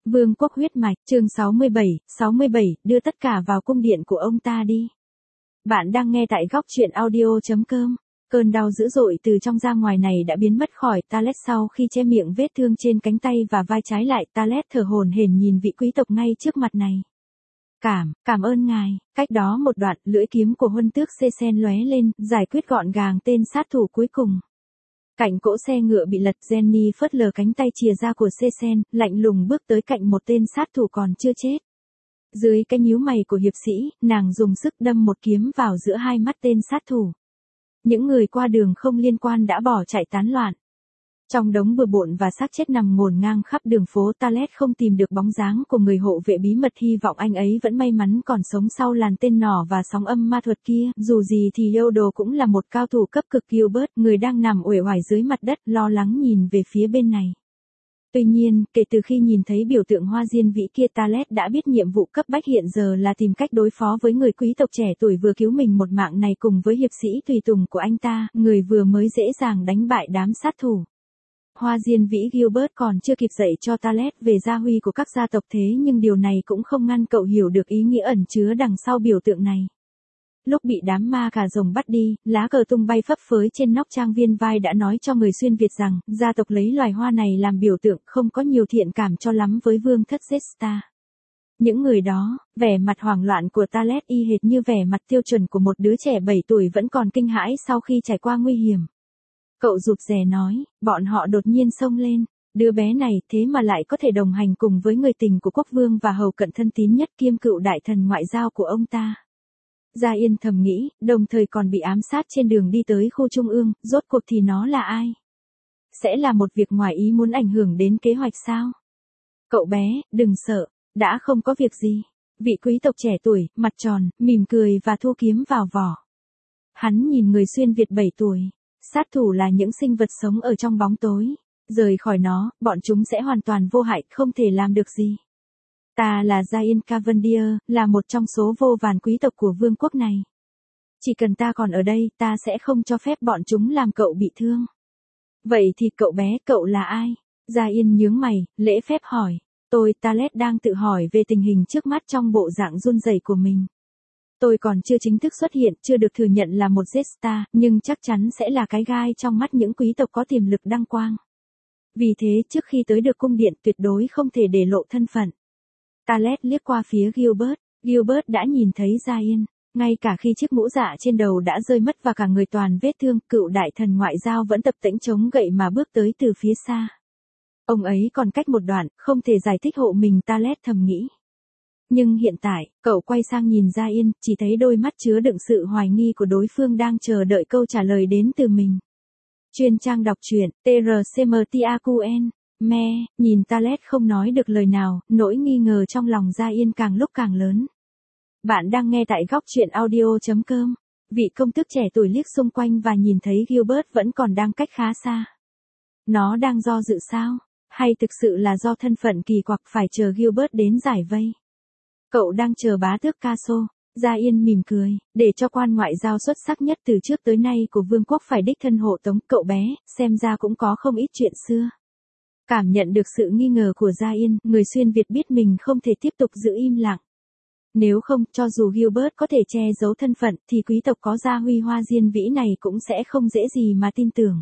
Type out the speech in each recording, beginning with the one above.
Vương quốc huyết mạch, chương 67, đưa tất cả vào cung điện của ông ta đi. Bạn đang nghe tại góc truyện audio.com. Cơn đau dữ dội từ trong ra ngoài này đã biến mất khỏi Talet sau khi che miệng vết thương trên cánh tay và vai trái lại. Talet thở hổn hển nhìn vị quý tộc ngay trước mặt này. Cảm ơn ngài. Cách đó một đoạn, lưỡi kiếm của huân tước Sesen lóe lên, giải quyết gọn gàng tên sát thủ cuối cùng. Cạnh cỗ xe ngựa bị lật, Jenny phớt lờ cánh tay chìa ra của Sesen, lạnh lùng bước tới cạnh một tên sát thủ còn chưa chết. Dưới cái nhíu mày của hiệp sĩ, nàng dùng sức đâm một kiếm vào giữa hai mắt tên sát thủ. Những người qua đường không liên quan đã bỏ chạy tán loạn. Trong đống bừa bộn và xác chết nằm ngổn ngang khắp đường phố, Talet không tìm được bóng dáng của người hộ vệ bí mật, hy vọng anh ấy vẫn may mắn còn sống sau làn tên nỏ và sóng âm ma thuật kia. Dù gì thì Yodo cũng là một cao thủ cấp cực. Gilbert, người đang nằm uể oải dưới mặt đất, lo lắng nhìn về phía bên này. Tuy nhiên, kể từ khi nhìn thấy biểu tượng hoa diên vĩ kia, Talet đã biết nhiệm vụ cấp bách hiện giờ là tìm cách đối phó với người quý tộc trẻ tuổi vừa cứu mình một mạng này cùng với hiệp sĩ tùy tùng của anh ta, người vừa mới dễ dàng đánh bại đám sát thủ. Hoa diên vĩ. Gilbert còn chưa kịp dạy cho Talet về gia huy của các gia tộc, thế nhưng điều này cũng không ngăn cậu hiểu được ý nghĩa ẩn chứa đằng sau biểu tượng này. Lúc bị đám ma cà rồng bắt đi, lá cờ tung bay phấp phới trên nóc trang viên vai đã nói cho người xuyên Việt rằng, gia tộc lấy loài hoa này làm biểu tượng, không có nhiều thiện cảm cho lắm với vương thất Zesta. Những người đó, vẻ mặt hoảng loạn của Talet y hệt như vẻ mặt tiêu chuẩn của một đứa trẻ 7 tuổi vẫn còn kinh hãi sau khi trải qua nguy hiểm. Cậu rụt rè nói, bọn họ đột nhiên xông lên. Đứa bé này thế mà lại có thể đồng hành cùng với người tình của quốc vương và hầu cận thân tín nhất kiêm cựu đại thần ngoại giao của ông ta. Gia Yên thầm nghĩ, đồng thời còn bị ám sát trên đường đi tới khu trung ương, rốt cuộc thì nó là ai? Sẽ là một việc ngoài ý muốn ảnh hưởng đến kế hoạch sao? Cậu bé, đừng sợ, đã không có việc gì. Vị quý tộc trẻ tuổi, mặt tròn, mỉm cười và thu kiếm vào vỏ. Hắn nhìn người xuyên Việt 7 tuổi. Sát thủ là những sinh vật sống ở trong bóng tối. Rời khỏi nó, bọn chúng sẽ hoàn toàn vô hại, không thể làm được gì. Ta là Giant Cavendier, là một trong số vô vàn quý tộc của vương quốc này. Chỉ cần ta còn ở đây, ta sẽ không cho phép bọn chúng làm cậu bị thương. Vậy thì cậu bé, cậu là ai? Giant nhướng mày, lễ phép hỏi. Tôi, Talet đang tự hỏi về tình hình trước mắt trong bộ dạng run rẩy của mình. Tôi còn chưa chính thức xuất hiện, chưa được thừa nhận là một Zesta, nhưng chắc chắn sẽ là cái gai trong mắt những quý tộc có tiềm lực đăng quang. Vì thế, trước khi tới được cung điện, tuyệt đối không thể để lộ thân phận. Talet liếc qua phía Gilbert. Gilbert đã nhìn thấy Giant. Ngay cả khi chiếc mũ dạ trên đầu đã rơi mất và cả người toàn vết thương, cựu đại thần ngoại giao vẫn tập tễnh chống gậy mà bước tới từ phía xa. Ông ấy còn cách một đoạn, không thể giải thích hộ mình, Talet thầm nghĩ. Nhưng hiện tại, cậu quay sang nhìn Giant, chỉ thấy đôi mắt chứa đựng sự hoài nghi của đối phương đang chờ đợi câu trả lời đến từ mình. Chuyên trang đọc truyện, TRCMTAQN. Nhìn Talet không nói được lời nào, nỗi nghi ngờ trong lòng Giant càng lúc càng lớn. Bạn đang nghe tại góc truyện audio.com. Vị công tước trẻ tuổi liếc xung quanh và nhìn thấy Gilbert vẫn còn đang cách khá xa. Nó đang do dự sao? Hay thực sự là do thân phận kỳ quặc phải chờ Gilbert đến giải vây? Cậu đang chờ bá tước Caso. Giant mỉm cười, để cho quan ngoại giao xuất sắc nhất từ trước tới nay của vương quốc phải đích thân hộ tống. Cậu bé, xem ra cũng có không ít chuyện xưa. Cảm nhận được sự nghi ngờ của Giant, người xuyên Việt biết mình không thể tiếp tục giữ im lặng. Nếu không, cho dù Gilbert có thể che giấu thân phận, thì quý tộc có gia huy hoa diên vĩ này cũng sẽ không dễ gì mà tin tưởng.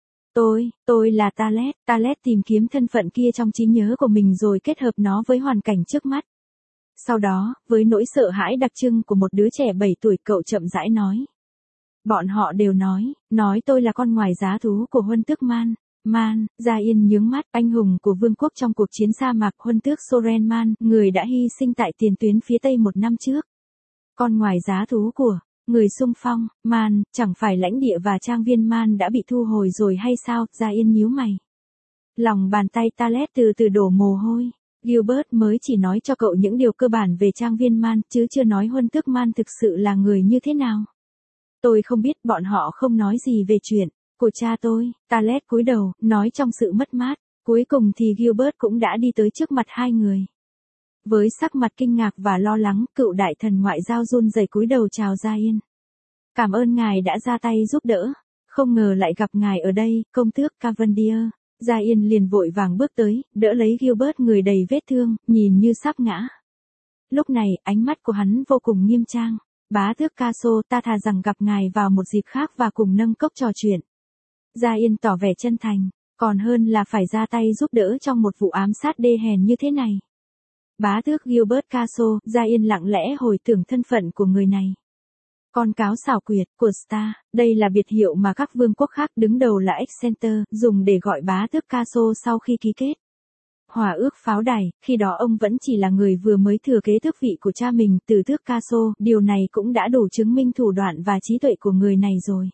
Tôi là Talet. Talet tìm kiếm thân phận kia trong trí nhớ của mình rồi kết hợp nó với hoàn cảnh trước mắt. Sau đó, với nỗi sợ hãi đặc trưng của một đứa trẻ 7 tuổi, cậu chậm rãi nói. Bọn họ đều nói tôi là con ngoài giá thú của huân tước Man. Giant nhướng mắt, anh hùng của vương quốc trong cuộc chiến sa mạc, huân tước Soren Man, người đã hy sinh tại tiền tuyến phía Tây 1 năm trước. Con ngoài giá thú của người xung phong, Man, chẳng phải lãnh địa và trang viên Man đã bị thu hồi rồi hay sao? Giant nhíu mày. Lòng bàn tay Talet từ từ đổ mồ hôi. Gilbert mới chỉ nói cho cậu những điều cơ bản về trang viên Man, chứ chưa nói huân tước Man thực sự là người như thế nào. Tôi không biết, bọn họ không nói gì về chuyện của cha tôi. Talet cúi đầu, nói trong sự mất mát. Cuối cùng thì Gilbert cũng đã đi tới trước mặt hai người. Với sắc mặt kinh ngạc và lo lắng, cựu đại thần ngoại giao run rẩy cúi đầu chào Giant. Cảm ơn ngài đã ra tay giúp đỡ. Không ngờ lại gặp ngài ở đây, công tước Cavendier. Gia Yên liền vội vàng bước tới, đỡ lấy Gilbert người đầy vết thương, nhìn như sắp ngã. Lúc này, ánh mắt của hắn vô cùng nghiêm trang. Bá tước Caso, ta thà rằng gặp ngài vào một dịp khác và cùng nâng cốc trò chuyện. Gia Yên tỏ vẻ chân thành, còn hơn là phải ra tay giúp đỡ trong một vụ ám sát đê hèn như thế này. Bá tước Gilbert Caso, Gia Yên lặng lẽ hồi tưởng thân phận của người này. Con cáo xảo quyệt của Star, đây là biệt hiệu mà các vương quốc khác đứng đầu là Exeter, dùng để gọi bá tước Caso sau khi ký kết hòa ước pháo đài, khi đó ông vẫn chỉ là người vừa mới thừa kế tước vị của cha mình, từ tước Caso, điều này cũng đã đủ chứng minh thủ đoạn và trí tuệ của người này rồi.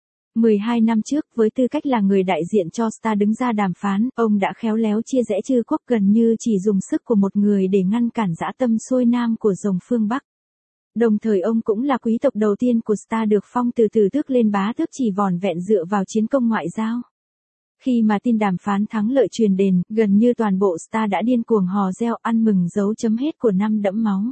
12 năm trước, với tư cách là người đại diện cho Star đứng ra đàm phán, ông đã khéo léo chia rẽ chư quốc gần như chỉ dùng sức của một người để ngăn cản dã tâm xuôi nam của rồng phương Bắc. Đồng thời ông cũng là quý tộc đầu tiên của Star được phong từ tước lên bá tước chỉ vỏn vẹn dựa vào chiến công ngoại giao. Khi mà tin đàm phán thắng lợi truyền đến, gần như toàn bộ Star đã điên cuồng hò reo ăn mừng dấu chấm hết của năm đẫm máu.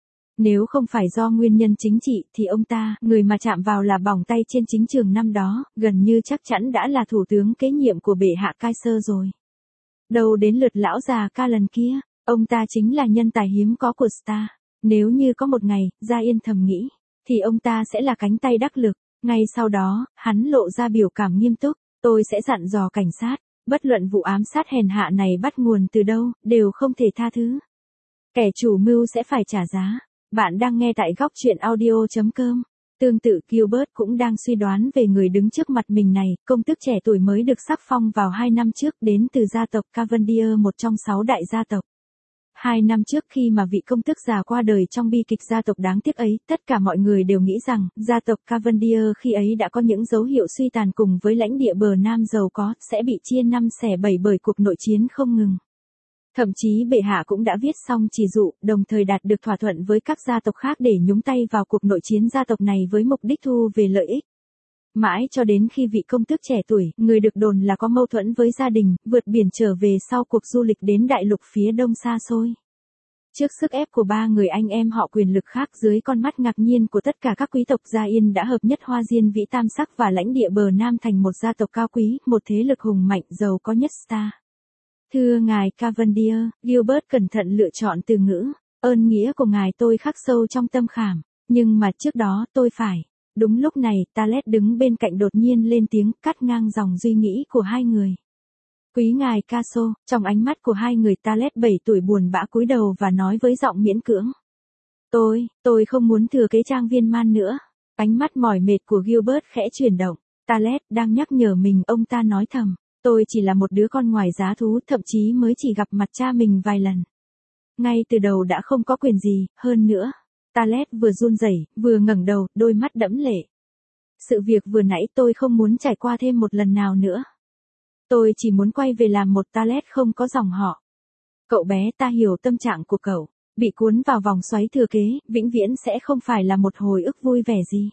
Nếu không phải do nguyên nhân chính trị thì ông ta, người mà chạm vào là bỏng tay trên chính trường năm đó, gần như chắc chắn đã là thủ tướng kế nhiệm của bệ hạ Kaiser rồi. Đâu đến lượt lão già ca lần kia, ông ta chính là nhân tài hiếm có của Star. Nếu như có một ngày, Gia Yên thầm nghĩ, thì ông ta sẽ là cánh tay đắc lực. Ngay sau đó, hắn lộ ra biểu cảm nghiêm túc, tôi sẽ dặn dò cảnh sát, bất luận vụ ám sát hèn hạ này bắt nguồn từ đâu, đều không thể tha thứ. Kẻ chủ mưu sẽ phải trả giá. Bạn đang nghe tại góc truyện audio.com. Tương tự Gilbert cũng đang suy đoán về người đứng trước mặt mình này, công tước trẻ tuổi mới được sắc phong vào 2 năm trước đến từ gia tộc Cavendish, một trong 6 đại gia tộc. 2 năm trước khi mà vị công tước già qua đời trong bi kịch gia tộc đáng tiếc ấy, tất cả mọi người đều nghĩ rằng, gia tộc Cavendish khi ấy đã có những dấu hiệu suy tàn cùng với lãnh địa bờ Nam giàu có, sẽ bị chia năm xẻ bảy bởi cuộc nội chiến không ngừng. Thậm chí bệ hạ cũng đã viết xong chỉ dụ, đồng thời đạt được thỏa thuận với các gia tộc khác để nhúng tay vào cuộc nội chiến gia tộc này với mục đích thu về lợi ích. Mãi cho đến khi vị công tước trẻ tuổi, người được đồn là có mâu thuẫn với gia đình, vượt biển trở về sau cuộc du lịch đến đại lục phía đông xa xôi. Trước sức ép của 3 người anh em họ quyền lực khác dưới con mắt ngạc nhiên của tất cả các quý tộc, Gia Yên đã hợp nhất Hoa Diên Vĩ Tam Sắc và lãnh địa bờ Nam thành một gia tộc cao quý, một thế lực hùng mạnh giàu có nhất Star. Thưa ngài Cavendish, Gilbert cẩn thận lựa chọn từ ngữ, ơn nghĩa của ngài tôi khắc sâu trong tâm khảm, nhưng mà trước đó tôi phải. Đúng lúc này, Talet đứng bên cạnh đột nhiên lên tiếng cắt ngang dòng suy nghĩ của hai người. Quý ngài Caso, trong ánh mắt của hai người Talet 7 tuổi buồn bã cúi đầu và nói với giọng miễn cưỡng. Tôi không muốn thừa kế trang viên man nữa. Ánh mắt mỏi mệt của Gilbert khẽ chuyển động. Talet đang nhắc nhở mình, ông ta nói thầm. Tôi chỉ là một đứa con ngoài giá thú, thậm chí mới chỉ gặp mặt cha mình vài lần. Ngay từ đầu đã không có quyền gì, hơn nữa. Talet vừa run rẩy, vừa ngẩng đầu, đôi mắt đẫm lệ. Sự việc vừa nãy tôi không muốn trải qua thêm một lần nào nữa. Tôi chỉ muốn quay về làm một Talet không có dòng họ. Cậu bé, ta hiểu tâm trạng của cậu. Bị cuốn vào vòng xoáy thừa kế, vĩnh viễn sẽ không phải là một hồi ức vui vẻ gì.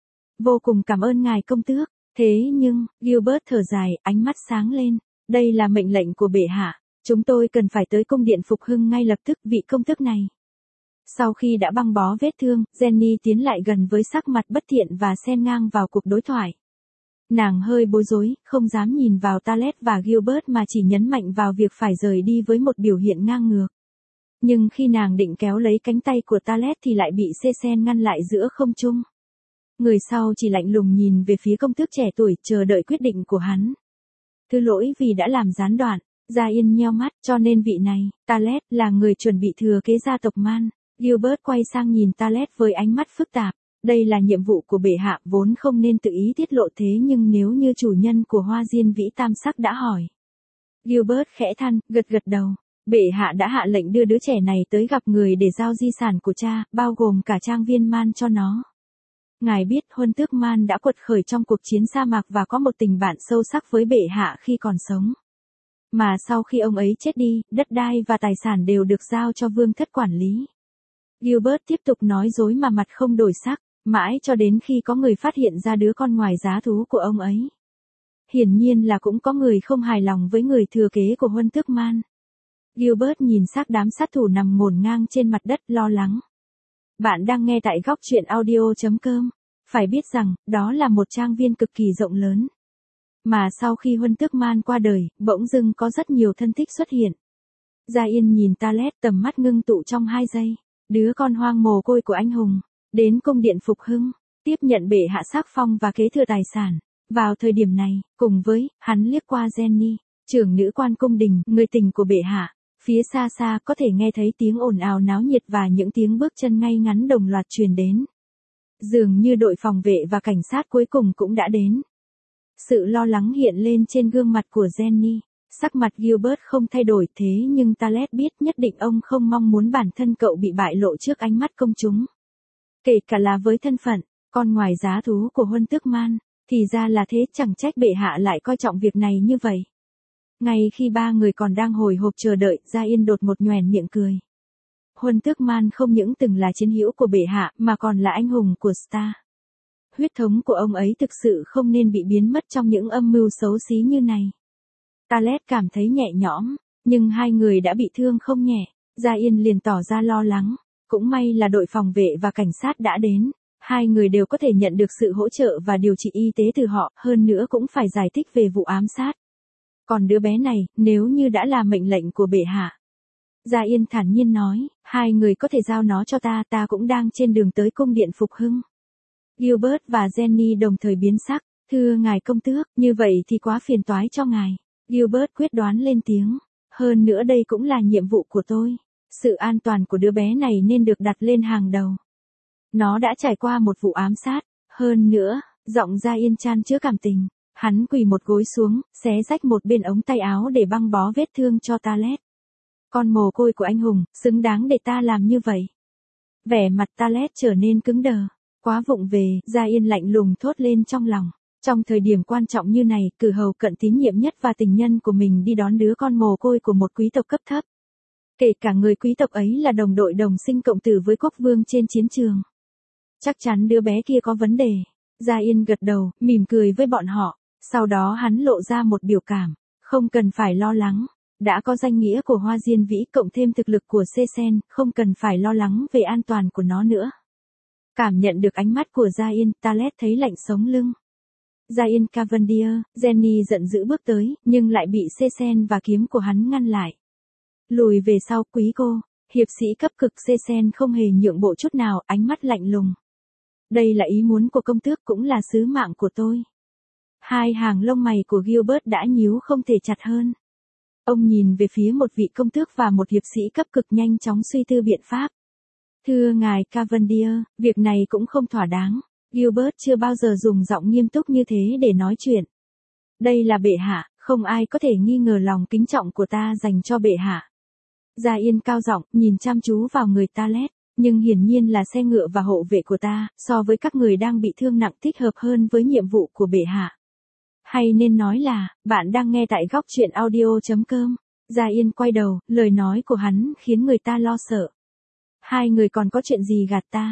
Vô cùng cảm ơn ngài công tước. Thế nhưng, Gilbert thở dài, ánh mắt sáng lên. Đây là mệnh lệnh của bệ hạ. Chúng tôi cần phải tới cung điện phục hưng ngay lập tức, vị công tước này. Sau khi đã băng bó vết thương, Jenny tiến lại gần với sắc mặt bất thiện và xen ngang vào cuộc đối thoại. Nàng hơi bối rối, không dám nhìn vào Talet và Gilbert mà chỉ nhấn mạnh vào việc phải rời đi với một biểu hiện ngang ngược. Nhưng khi nàng định kéo lấy cánh tay của Talet thì lại bị Cecen ngăn lại giữa không trung. Người sau chỉ lạnh lùng nhìn về phía công tước trẻ tuổi, chờ đợi quyết định của hắn. Thứ lỗi vì đã làm gián đoạn, Gia Yên nheo mắt, cho nên vị này, Talet, là người chuẩn bị thừa kế gia tộc Man. Gilbert quay sang nhìn Talet với ánh mắt phức tạp. Đây là nhiệm vụ của bệ hạ, vốn không nên tự ý tiết lộ, thế nhưng nếu như chủ nhân của Hoa Diên Vĩ Tam Sắc đã hỏi. Gilbert khẽ than, gật đầu. Bệ hạ đã hạ lệnh đưa đứa trẻ này tới gặp người để giao di sản của cha, bao gồm cả trang viên Man cho nó. Ngài biết Huân tước Man đã quật khởi trong cuộc chiến sa mạc và có một tình bạn sâu sắc với bệ hạ khi còn sống. Mà sau khi ông ấy chết đi, đất đai và tài sản đều được giao cho vương thất quản lý. Gilbert tiếp tục nói dối mà mặt không đổi sắc, mãi cho đến khi có người phát hiện ra đứa con ngoài giá thú của ông ấy. Hiển nhiên là cũng có người không hài lòng với người thừa kế của Huân tước Man. Gilbert nhìn xác đám sát thủ nằm ngổn ngang trên mặt đất, lo lắng. Bạn đang nghe tại góc truyện audio.com. Phải biết rằng, đó là một trang viên cực kỳ rộng lớn. Mà sau khi Huân Tước Man qua đời, bỗng dưng có rất nhiều thân thích xuất hiện. Gia Yên nhìn Talet, tầm mắt ngưng tụ trong 2 giây. Đứa con hoang mồ côi của anh hùng, đến cung điện phục hưng, tiếp nhận bệ hạ sắc phong và kế thừa tài sản. Vào thời điểm này, cùng với, hắn liếc qua Jenny, trưởng nữ quan cung đình, người tình của bệ hạ. Phía xa xa có thể nghe thấy tiếng ồn ào náo nhiệt và những tiếng bước chân ngay ngắn đồng loạt truyền đến. Dường như đội phòng vệ và cảnh sát cuối cùng cũng đã đến. Sự lo lắng hiện lên trên gương mặt của Jenny. Sắc mặt Gilbert không thay đổi thế nhưng Talet biết nhất định ông không mong muốn bản thân cậu bị bại lộ trước ánh mắt công chúng. Kể cả là với thân phận, con ngoài giá thú của Huân Tước Man, thì ra là thế, chẳng trách bệ hạ lại coi trọng việc này như vậy. Ngay khi ba người còn đang hồi hộp chờ đợi, Gia Yên đột một nhoẻn miệng cười. Huân Tước Man không những từng là chiến hữu của bệ hạ mà còn là anh hùng của Star. Huyết thống của ông ấy thực sự không nên bị biến mất trong những âm mưu xấu xí như này. Talet cảm thấy nhẹ nhõm, nhưng hai người đã bị thương không nhẹ. Gia Yên liền tỏ ra lo lắng. Cũng may là đội phòng vệ và cảnh sát đã đến. Hai người đều có thể nhận được sự hỗ trợ và điều trị y tế từ họ, hơn nữa cũng phải giải thích về vụ ám sát. Còn đứa bé này, nếu như đã là mệnh lệnh của bệ hạ. Gia Yên thản nhiên nói, hai người có thể giao nó cho ta cũng đang trên đường tới cung điện phục hưng. Gilbert và Jenny đồng thời biến sắc, thưa ngài công tước, như vậy thì quá phiền toái cho ngài. Gilbert quyết đoán lên tiếng, hơn nữa đây cũng là nhiệm vụ của tôi. Sự an toàn của đứa bé này nên được đặt lên hàng đầu. Nó đã trải qua một vụ ám sát, hơn nữa, giọng Gia Yên chan chứa cảm tình. Hắn quỳ một gối xuống, xé rách một bên ống tay áo để băng bó vết thương cho Talet. Con mồ côi của anh hùng, xứng đáng để ta làm như vậy. Vẻ mặt Talet trở nên cứng đờ. Quá vụng về, Gia Yên lạnh lùng thốt lên trong lòng. Trong thời điểm quan trọng như này, cử hầu cận tín nhiệm nhất và tình nhân của mình đi đón đứa con mồ côi của một quý tộc cấp thấp. Kể cả người quý tộc ấy là đồng đội đồng sinh cộng tử với quốc vương trên chiến trường. Chắc chắn đứa bé kia có vấn đề. Gia Yên gật đầu, mỉm cười với bọn họ. Sau đó hắn lộ ra một biểu cảm. Không cần phải lo lắng. Đã có danh nghĩa của Hoa Diên Vĩ cộng thêm thực lực của Sesen, không cần phải lo lắng về an toàn của nó nữa. Cảm nhận được ánh mắt của Gia Yên, Talet thấy lạnh sống lưng. Gia Yên Cavendier, Jenny giận dữ bước tới, nhưng lại bị Sesen và kiếm của hắn ngăn lại. Lùi về sau, quý cô, hiệp sĩ cấp cực Sesen không hề nhượng bộ chút nào, ánh mắt lạnh lùng. Đây là ý muốn của công tước cũng là sứ mạng của tôi. Hai hàng lông mày của Gilbert đã nhíu không thể chặt hơn. Ông nhìn về phía một vị công tước và một hiệp sĩ cấp cực nhanh chóng suy tư biện pháp. Thưa ngài Cavendier, việc này cũng không thỏa đáng. Gilbert chưa bao giờ dùng giọng nghiêm túc như thế để nói chuyện. Đây là bệ hạ, không ai có thể nghi ngờ lòng kính trọng của ta dành cho bệ hạ. Gia Yên cao giọng, nhìn chăm chú vào người Talet, nhưng hiển nhiên là xe ngựa và hộ vệ của ta, so với các người đang bị thương nặng thích hợp hơn với nhiệm vụ của bệ hạ. Hay nên nói là, bạn đang nghe tại góc truyện audio.com. Gia Yên quay đầu, lời nói của hắn khiến người ta lo sợ. Hai người còn có chuyện gì gạt ta?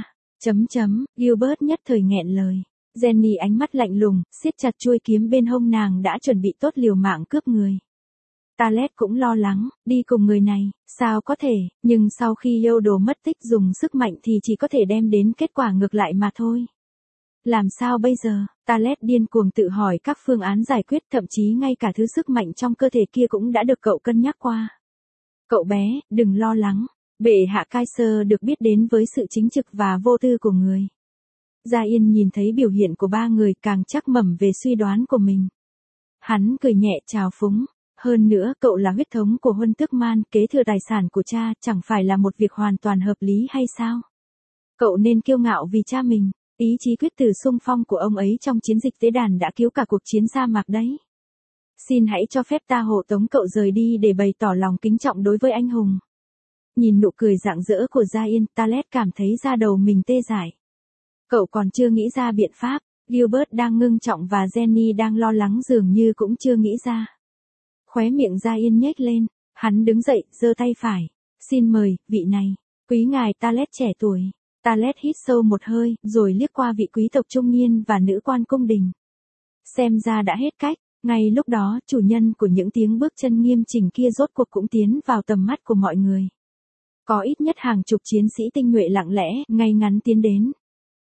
Gilbert nhất thời nghẹn lời. Jenny ánh mắt lạnh lùng, siết chặt chuôi kiếm bên hông, nàng đã chuẩn bị tốt liều mạng cướp người. Talet cũng lo lắng, đi cùng người này, sao có thể, nhưng sau khi yêu đồ mất tích dùng sức mạnh thì chỉ có thể đem đến kết quả ngược lại mà thôi. Làm sao bây giờ? Talet điên cuồng tự hỏi các phương án giải quyết, thậm chí ngay cả thứ sức mạnh trong cơ thể kia cũng đã được cậu cân nhắc qua. Cậu bé, đừng lo lắng. Bệ hạ Kaiser được biết đến với sự chính trực và vô tư của người. Gia Yên nhìn thấy biểu hiện của ba người càng chắc mẩm về suy đoán của mình. Hắn cười nhẹ trào phúng. Hơn nữa, cậu là huyết thống của Huân Tước Man, kế thừa tài sản của cha, chẳng phải là một việc hoàn toàn hợp lý hay sao? Cậu nên kiêu ngạo vì cha mình. Ý chí quyết tử xung phong của ông ấy trong chiến dịch tế đàn đã cứu cả cuộc chiến sa mạc đấy. Xin hãy cho phép ta hộ tống cậu rời đi để bày tỏ lòng kính trọng đối với anh hùng. Nhìn nụ cười rạng rỡ của Gia Yên, Talet cảm thấy da đầu mình tê dại. Cậu còn chưa nghĩ ra biện pháp, Gilbert đang ngưng trọng và Jenny đang lo lắng dường như cũng chưa nghĩ ra. Khóe miệng Gia Yên nhếch lên, hắn đứng dậy, giơ tay phải. Xin mời, vị này, quý ngài Talet trẻ tuổi. Talet hít sâu một hơi, rồi liếc qua vị quý tộc trung niên và nữ quan cung đình. Xem ra đã hết cách, ngay lúc đó, chủ nhân của những tiếng bước chân nghiêm chỉnh kia rốt cuộc cũng tiến vào tầm mắt của mọi người. Có ít nhất hàng chục chiến sĩ tinh nhuệ lặng lẽ, ngay ngắn tiến đến.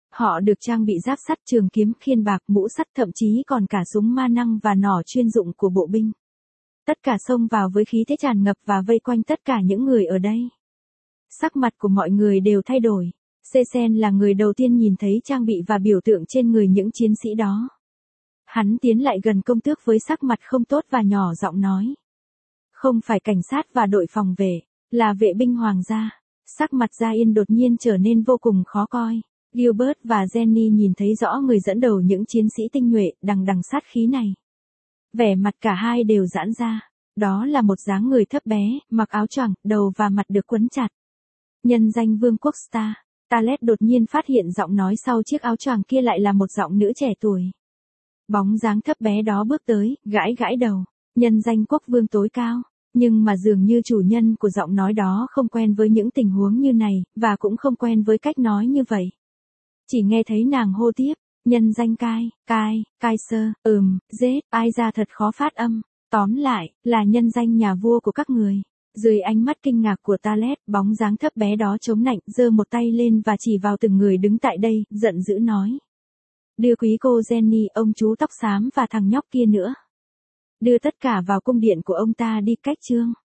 Họ được trang bị giáp sắt, trường kiếm, khiên bạc, mũ sắt, thậm chí còn cả súng ma năng và nỏ chuyên dụng của bộ binh. Tất cả xông vào với khí thế tràn ngập và vây quanh tất cả những người ở đây. Sắc mặt của mọi người đều thay đổi. Sesen là người đầu tiên nhìn thấy trang bị và biểu tượng trên người những chiến sĩ đó. Hắn tiến lại gần công tước với sắc mặt không tốt và nhỏ giọng nói. Không phải cảnh sát và đội phòng vệ, là vệ binh hoàng gia. Sắc mặt Gia Yên đột nhiên trở nên vô cùng khó coi. Gilbert và Jenny nhìn thấy rõ người dẫn đầu những chiến sĩ tinh nhuệ đằng đằng sát khí này. Vẻ mặt cả hai đều giãn ra. Đó là một dáng người thấp bé, mặc áo choàng, đầu và mặt được quấn chặt. Nhân danh Vương quốc Star, Talet đột nhiên phát hiện giọng nói sau chiếc áo choàng kia lại là một giọng nữ trẻ tuổi. Bóng dáng thấp bé đó bước tới, gãi gãi đầu. Nhân danh quốc vương tối cao. Nhưng mà dường như chủ nhân của giọng nói đó không quen với những tình huống như này, và cũng không quen với cách nói như vậy. Chỉ nghe thấy nàng hô tiếp, nhân danh Kaiser, giết, ai ra thật khó phát âm. Tóm lại, là nhân danh nhà vua của các người. Dưới ánh mắt kinh ngạc của Talet, bóng dáng thấp bé đó chống nạnh, giơ một tay lên và chỉ vào từng người đứng tại đây, giận dữ nói. Đưa quý cô Jenny, ông chú tóc xám và thằng nhóc kia nữa. Đưa tất cả vào cung điện của ông ta đi, cách chương.